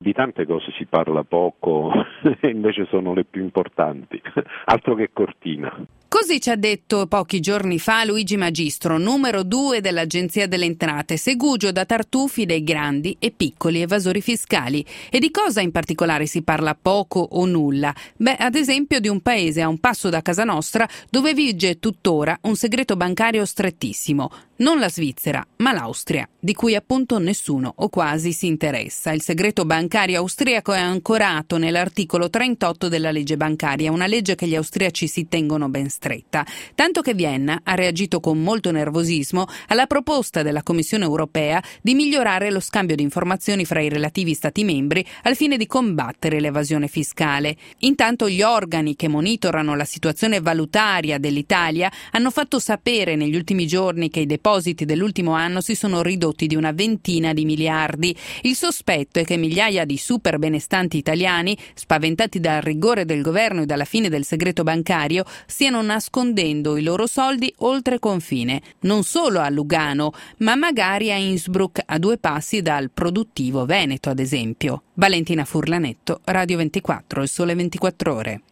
Di tante cose si parla poco e invece sono le più importanti, altro che Cortina. Così ci ha detto pochi giorni fa Luigi Magistro, numero 2 dell'Agenzia delle Entrate, segugio da tartufi dei grandi e piccoli evasori fiscali. E di cosa in particolare si parla poco o nulla? Ad esempio di un paese a un passo da casa nostra dove vige tuttora un segreto bancario strettissimo. Non la Svizzera, ma l'Austria, di cui appunto nessuno o quasi si interessa. Il segreto bancario austriaco è ancorato nell'articolo 38 della legge bancaria, una legge che gli austriaci si tengono ben stretta. Tanto che Vienna ha reagito con molto nervosismo alla proposta della Commissione europea di migliorare lo scambio di informazioni fra i relativi Stati membri al fine di combattere l'evasione fiscale. Intanto gli organi che monitorano la situazione valutaria dell'Italia hanno fatto sapere negli ultimi giorni che i depositi dell'ultimo anno si sono ridotti di una ventina di miliardi. Il sospetto è che migliaia di super benestanti italiani, spaventati dal rigore del governo e dalla fine del segreto bancario, stiano nascondendo i loro soldi oltre confine, non solo a Lugano, ma magari a Innsbruck, a 2 passi dal produttivo Veneto, ad esempio. Valentina Furlanetto, Radio 24, Il Sole 24 Ore.